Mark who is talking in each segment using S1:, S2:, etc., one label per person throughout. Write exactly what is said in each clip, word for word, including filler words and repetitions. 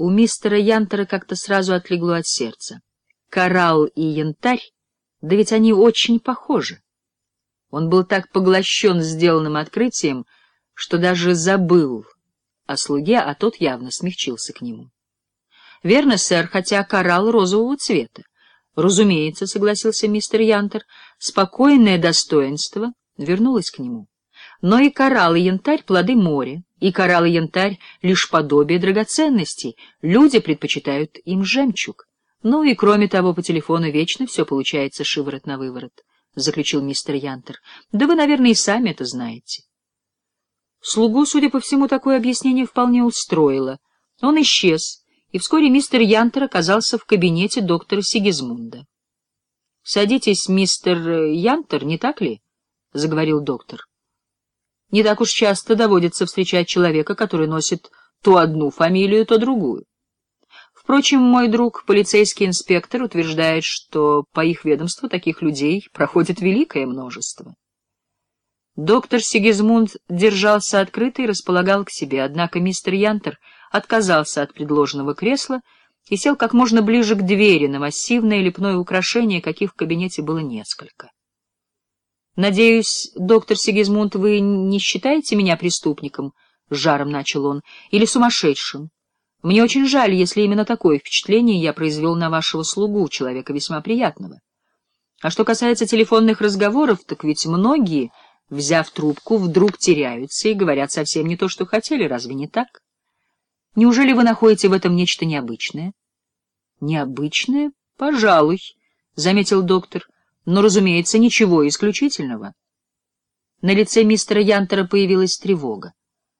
S1: У мистера Янтера как-то сразу отлегло от сердца. Коралл и янтарь, да ведь они очень похожи. Он был так поглощен сделанным открытием, что даже забыл о слуге, а тот явно смягчился к нему. — Верно, сэр, хотя коралл розового цвета. — Разумеется, — согласился мистер Янтер, — спокойное достоинство вернулось к нему. Но и коралл, и янтарь — плоды моря, и коралл, и янтарь — лишь подобие драгоценностей. Люди предпочитают им жемчуг. Ну и, кроме того, по телефону вечно все получается шиворот на выворот, — заключил мистер Янтер. — Да вы, наверное, и сами это знаете. Слугу, судя по всему, такое объяснение вполне устроило. Он исчез, и вскоре мистер Янтер оказался в кабинете доктора Сигизмунда. — Садитесь, мистер Янтер, не так ли? — заговорил доктор. — Не так уж часто доводится встречать человека, который носит то одну фамилию, то другую. Впрочем, мой друг, полицейский инспектор, утверждает, что по их ведомству таких людей проходит великое множество. Доктор Сигизмунд держался открыто и располагал к себе, однако мистер Янтер отказался от предложенного кресла и сел как можно ближе к двери на массивное лепное украшение, каких в кабинете было несколько. — Надеюсь, доктор Сигизмунд, вы не считаете меня преступником, — с жаром начал он, — или сумасшедшим? Мне очень жаль, если именно такое впечатление я произвел на вашего слугу, человека весьма приятного. А что касается телефонных разговоров, так ведь многие, взяв трубку, вдруг теряются и говорят совсем не то, что хотели, разве не так? Неужели вы находите в этом нечто необычное? — Необычное? Пожалуй, — заметил доктор, — но, разумеется, ничего исключительного. На лице мистера Янтера появилась тревога.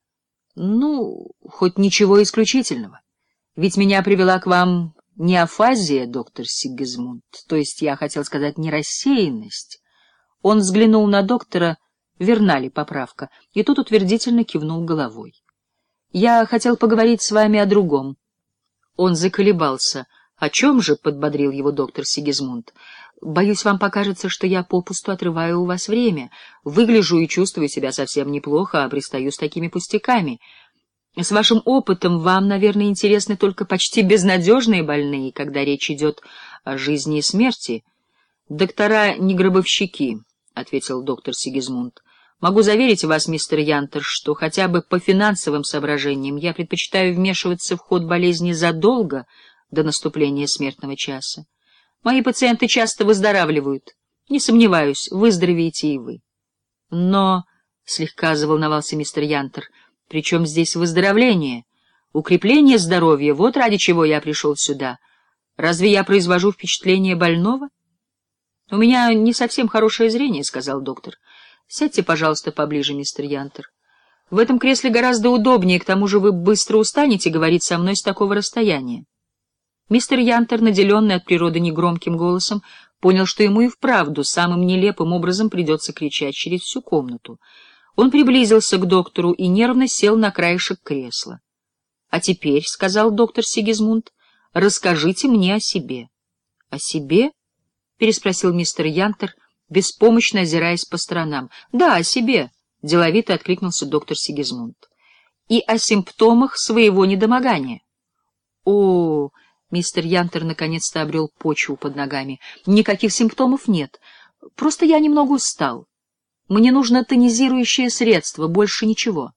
S1: Ну, хоть ничего исключительного. Ведь меня привела к вам не афазия, доктор Сигизмунд, то есть я хотел сказать не рассеянность. Он взглянул на доктора, верна ли поправка, и тот утвердительно кивнул головой. Я хотел поговорить с вами о другом. Он заколебался. О чем же? — подбодрил его доктор Сигизмунд. Боюсь, вам покажется, что я попусту отрываю у вас время. Выгляжу и чувствую себя совсем неплохо, а пристаю с такими пустяками. С вашим опытом вам, наверное, интересны только почти безнадежные больные, когда речь идет о жизни и смерти. — Доктора не гробовщики, — ответил доктор Сигизмунд. — Могу заверить вас, мистер Янтер, что хотя бы по финансовым соображениям я предпочитаю вмешиваться в ход болезни задолго до наступления смертного часа. Мои пациенты часто выздоравливают. Не сомневаюсь, выздоровеете и вы. Но, — слегка заволновался мистер Янтер, — при чем здесь выздоровление? Укрепление здоровья — вот ради чего я пришел сюда. Разве я произвожу впечатление больного? — У меня не совсем хорошее зрение, — сказал доктор. — Сядьте, пожалуйста, поближе, мистер Янтер. В этом кресле гораздо удобнее, к тому же вы быстро устанете говорить со мной с такого расстояния. Мистер Янтер, наделенный от природы негромким голосом, понял, что ему и вправду самым нелепым образом придется кричать через всю комнату. Он приблизился к доктору и нервно сел на краешек кресла. — А теперь, — сказал доктор Сигизмунд, — расскажите мне о себе. — О себе? — переспросил мистер Янтер, беспомощно озираясь по сторонам. — Да, о себе, — деловито откликнулся доктор Сигизмунд. — И о симптомах своего недомогания. — О... Мистер Янтер наконец-то обрел почву под ногами. Никаких симптомов нет. Просто я немного устал. Мне нужно тонизирующее средство, больше ничего.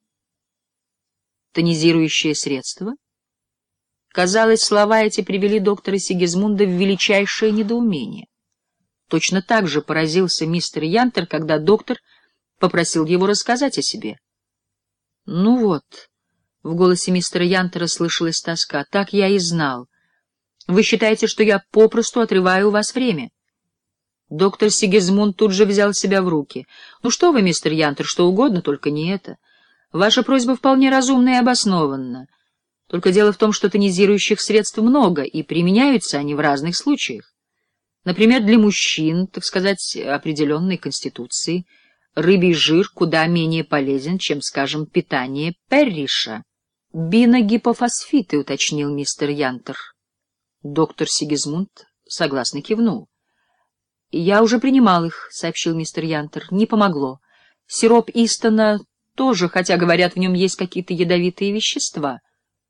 S1: Тонизирующее средство? Казалось, слова эти привели доктора Сигизмунда в величайшее недоумение. Точно так же поразился мистер Янтер, когда доктор попросил его рассказать о себе. — Ну вот, — в голосе мистера Янтера слышалась тоска, — так я и знал. Вы считаете, что я попросту отрываю у вас время? Доктор Сигизмунд тут же взял себя в руки. Ну что вы, мистер Янтер, что угодно, только не это. Ваша просьба вполне разумна и обоснованна. Только дело в том, что тонизирующих средств много, и применяются они в разных случаях. Например, для мужчин, так сказать, определенной конституции, рыбий жир куда менее полезен, чем, скажем, питание Перриша. Биногипофосфиты, уточнил мистер Янтер. Доктор Сигизмунд согласно кивнул. — Я уже принимал их, — сообщил мистер Янтер. — Не помогло. Сироп Истона тоже, хотя, говорят, в нем есть какие-то ядовитые вещества.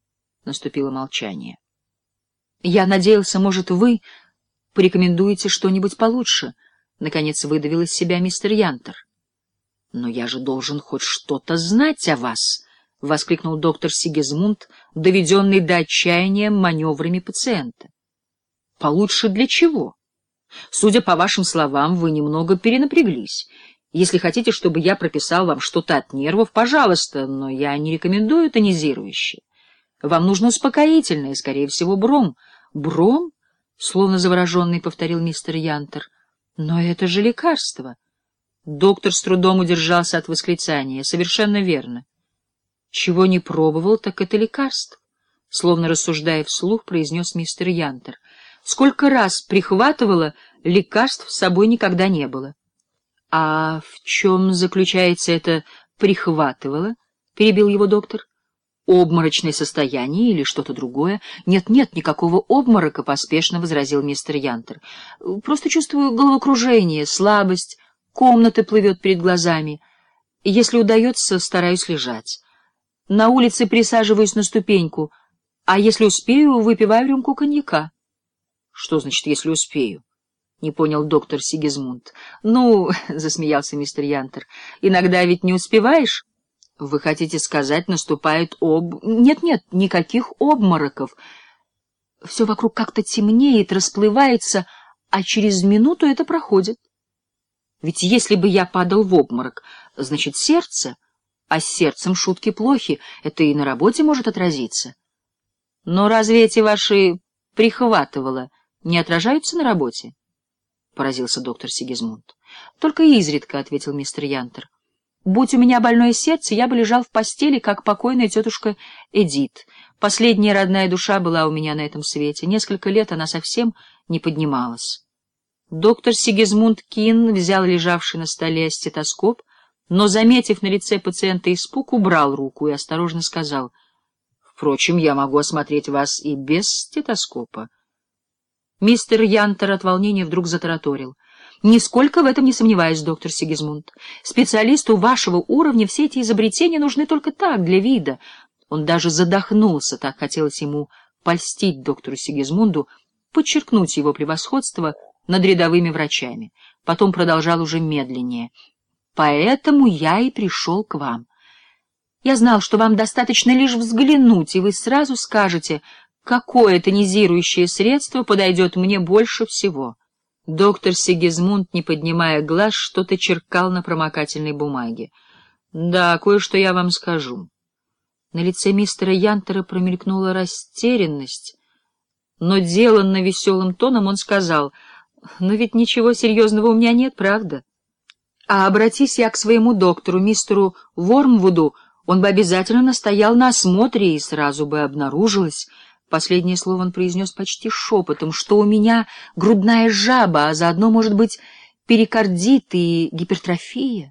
S1: Наступило молчание. — Я надеялся, может, вы порекомендуете что-нибудь получше, — наконец выдавил из себя мистер Янтер. — Но я же должен хоть что-то знать о вас, — воскликнул доктор Сигизмунд, доведенный до отчаяния маневрами пациента. — Получше для чего? Судя по вашим словам, вы немного перенапряглись. Если хотите, чтобы я прописал вам что-то от нервов, пожалуйста, но я не рекомендую тонизирующее. Вам нужно успокоительное, скорее всего, бром. — Бром? — словно завороженный повторил мистер Янтер. — Но это же лекарство. Доктор с трудом удержался от восклицания. — Совершенно верно. — Чего не пробовал, так это лекарство, — словно рассуждая вслух, произнес мистер Янтер. — Сколько раз прихватывало, лекарств с собой никогда не было. — А в чем заключается это «прихватывало»? — перебил его доктор. — Обморочное состояние или что-то другое? Нет, — Нет-нет, никакого обморока, — поспешно возразил мистер Янтер. — Просто чувствую головокружение, слабость, комната плывет перед глазами. Если удается, стараюсь лежать. На улице присаживаюсь на ступеньку, а если успею, выпиваю рюмку коньяка. — Что значит «если успею»? — не понял доктор Сигизмунд. — Ну, — засмеялся мистер Янтер, — иногда ведь не успеваешь. — Вы хотите сказать, наступает об... Нет-нет, никаких обмороков. Все вокруг как-то темнеет, расплывается, а через минуту это проходит. Ведь если бы я падал в обморок, значит, сердце, а с сердцем шутки плохи, это и на работе может отразиться. Но разве эти ваши «прихватывало» не отражаются на работе? — поразился доктор Сигизмунд. — Только изредка, — ответил мистер Янтер. — Будь у меня больное сердце, я бы лежал в постели, как покойная тетушка Эдит. Последняя родная душа была у меня на этом свете. Несколько лет она совсем не поднималась. Доктор Сигизмунд Кин взял лежавший на столе стетоскоп, но, заметив на лице пациента испуг, убрал руку и осторожно сказал: — Впрочем, я могу осмотреть вас и без стетоскопа. Мистер Янтер от волнения вдруг затараторил: — Нисколько в этом не сомневаюсь, доктор Сигизмунд. Специалисту вашего уровня все эти изобретения нужны только так, для вида. Он даже задохнулся, так хотелось ему польстить доктору Сигизмунду, подчеркнуть его превосходство над рядовыми врачами. Потом продолжал уже медленнее: — Поэтому я и пришел к вам. Я знал, что вам достаточно лишь взглянуть, и вы сразу скажете, какое тонизирующее средство подойдет мне больше всего. Доктор Сигизмунд, не поднимая глаз, что-то черкал на промокательной бумаге. — Да, кое-что я вам скажу. На лице мистера Янтера промелькнула растерянность, но деланно веселым тоном он сказал: — Но ведь ничего серьезного у меня нет, правда? А обратись я к своему доктору, мистеру Вормвуду, он бы обязательно настоял на осмотре, и сразу бы обнаружилось... Последнее слово он произнес почти шепотом, что у меня грудная жаба, а заодно, может быть, перикардит и гипертрофия.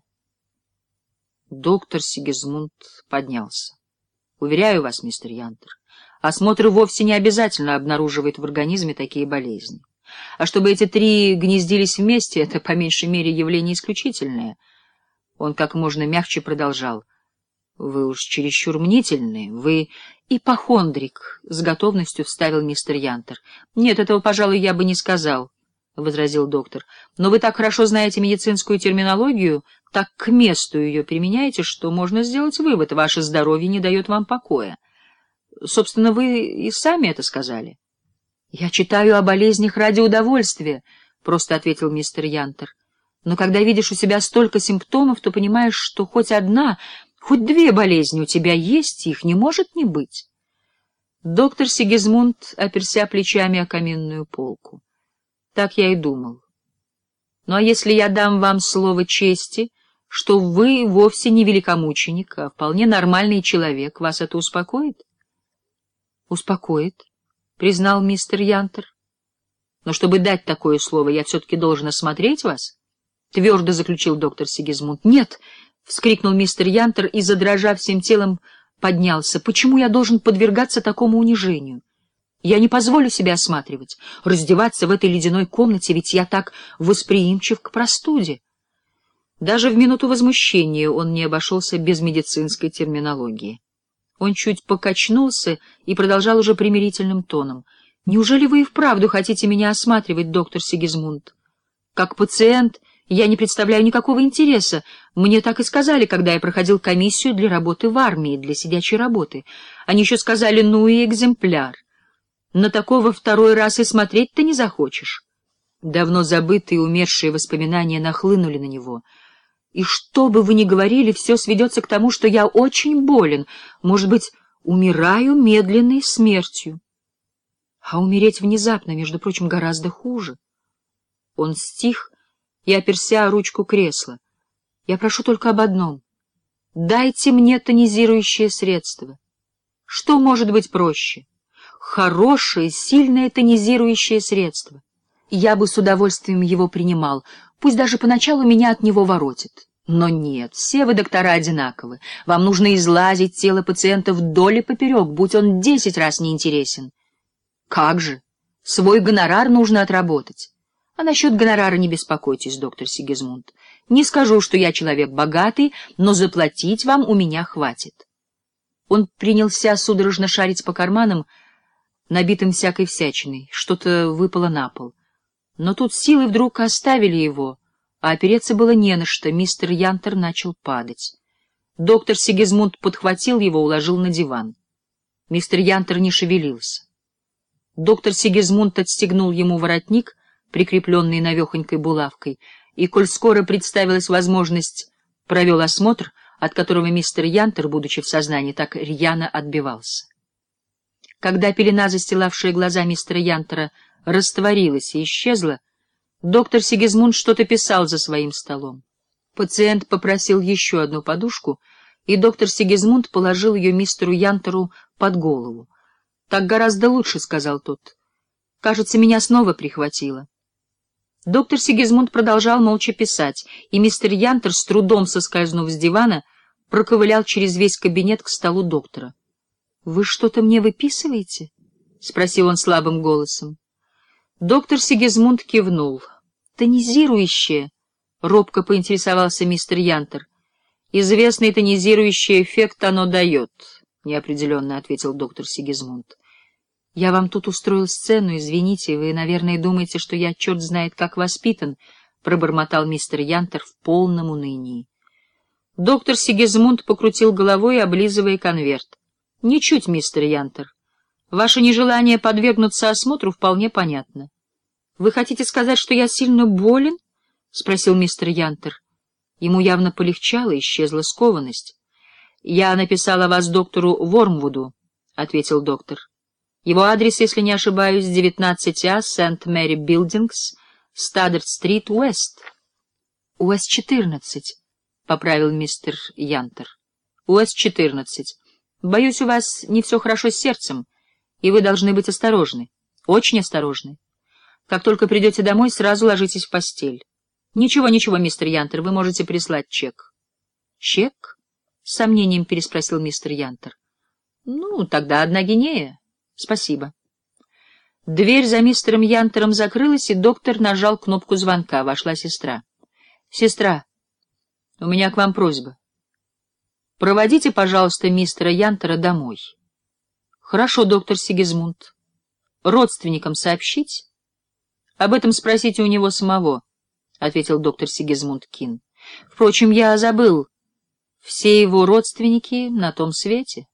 S1: Доктор Сигизмунд поднялся. — Уверяю вас, мистер Янтер, осмотр вовсе не обязательно обнаруживает в организме такие болезни. А чтобы эти три гнездились вместе, это, по меньшей мере, явление исключительное. Он как можно мягче продолжал: — Вы уж чересчур мнительны, вы ипохондрик, — с готовностью вставил мистер Янтер. — Нет, этого, пожалуй, я бы не сказал, — возразил доктор. — Но вы так хорошо знаете медицинскую терминологию, так к месту ее применяете, что можно сделать вывод: ваше здоровье не дает вам покоя. Собственно, вы и сами это сказали. — Я читаю о болезнях ради удовольствия, — просто ответил мистер Янтер. — Но когда видишь у себя столько симптомов, то понимаешь, что хоть одна... Хоть две болезни у тебя есть, их не может не быть. Доктор Сигизмунд оперся плечами о каминную полку. Так я и думал. Ну а если я дам вам слово чести, что вы вовсе не великомученик, а вполне нормальный человек, вас это успокоит? — Успокоит, — признал мистер Янтер. — Но чтобы дать такое слово, я все-таки должен осмотреть вас, — твердо заключил доктор Сигизмунд. — Нет! — вскрикнул мистер Янтер и, задрожав всем телом, поднялся. — Почему я должен подвергаться такому унижению? Я не позволю себя осматривать, раздеваться в этой ледяной комнате, ведь я так восприимчив к простуде. Даже в минуту возмущения он не обошелся без медицинской терминологии. Он чуть покачнулся и продолжал уже примирительным тоном. «Неужели вы и вправду хотите меня осматривать, доктор Сигизмунд? Как пациент я не представляю никакого интереса. Мне так и сказали, когда я проходил комиссию для работы в армии, для сидячей работы. Они еще сказали, ну и экземпляр. На такого второй раз и смотреть-то не захочешь». Давно забытые умершие воспоминания нахлынули на него. «И что бы вы ни говорили, все сведется к тому, что я очень болен, может быть, умираю медленной смертью. А умереть внезапно, между прочим, гораздо хуже». Он стих и оперся о ручку кресла. «Я прошу только об одном. Дайте мне тонизирующее средство. Что может быть проще? Хорошее, сильное тонизирующее средство. Я бы с удовольствием его принимал, пусть даже поначалу меня от него воротит. Но нет, все вы, доктора, одинаковы. Вам нужно излазить тело пациента вдоль и поперек, будь он десять раз неинтересен. Как же? Свой гонорар нужно отработать. А насчет гонорара не беспокойтесь, доктор Сигизмунд. Не скажу, что я человек богатый, но заплатить вам у меня хватит». Он принялся судорожно шарить по карманам, набитым всякой всячиной. Что-то выпало на пол. Но тут силы вдруг оставили его, а опереться было не на что. Мистер Янтер начал падать. Доктор Сигизмунд подхватил его, уложил на диван. Мистер Янтер не шевелился. Доктор Сигизмунд отстегнул ему воротник, прикрепленный навехонькой булавкой, и, коль скоро представилась возможность, провел осмотр, от которого мистер Янтер, будучи в сознании, так рьяно отбивался. Когда пелена, застилавшая глаза мистера Янтера, растворилась и исчезла, доктор Сигизмунд что-то писал за своим столом. Пациент попросил еще одну подушку, и доктор Сигизмунд положил ее мистеру Янтеру под голову. «Так гораздо лучше», — сказал тот. «Кажется, меня снова прихватило». Доктор Сигизмунд продолжал молча писать, и мистер Янтер, с трудом соскользнув с дивана, проковылял через весь кабинет к столу доктора. «Вы что-то мне выписываете?» — спросил он слабым голосом. Доктор Сигизмунд кивнул. «Тонизирующее», — робко поинтересовался мистер Янтер. «Известный тонизирующий эффект оно дает», — неопределенно ответил доктор Сигизмунд. «Я вам тут устроил сцену, извините, вы, наверное, думаете, что я черт знает как воспитан», — пробормотал мистер Янтер в полном унынии. Доктор Сигизмунд покрутил головой, облизывая конверт. «Ничуть, мистер Янтер. Ваше нежелание подвергнуться осмотру вполне понятно». «Вы хотите сказать, что я сильно болен?» — спросил мистер Янтер. Ему явно полегчало, исчезла скованность. «Я написал о вас доктору Вормвуду», — ответил доктор. «Его адрес, если не ошибаюсь, девятнадцать А, Сент-Мэри Билдингс, Стадерт-стрит, Уэст». «Уэст четырнадцать», — поправил мистер Янтер. «Уэст четырнадцать. Боюсь, у вас не все хорошо с сердцем, и вы должны быть осторожны, очень осторожны. Как только придете домой, сразу ложитесь в постель. Ничего, ничего, мистер Янтер, вы можете прислать чек». «Чек?» — с сомнением переспросил мистер Янтер. «Ну, тогда одна гинея. Спасибо». Дверь за мистером Янтером закрылась, и доктор нажал кнопку звонка. Вошла сестра. «Сестра, у меня к вам просьба. Проводите, пожалуйста, мистера Янтера домой». «Хорошо, доктор Сигизмунд. Родственникам сообщить?» «Об этом спросите у него самого», — ответил доктор Сигизмунд Кин. «Впрочем, я забыл. Все его родственники на том свете».